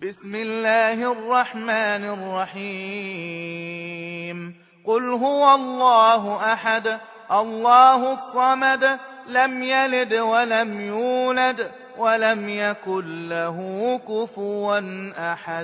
بسم الله الرحمن الرحيم قل هو الله أحد الله الصمد لم يلد ولم يولد ولم يكن له كفوا أحد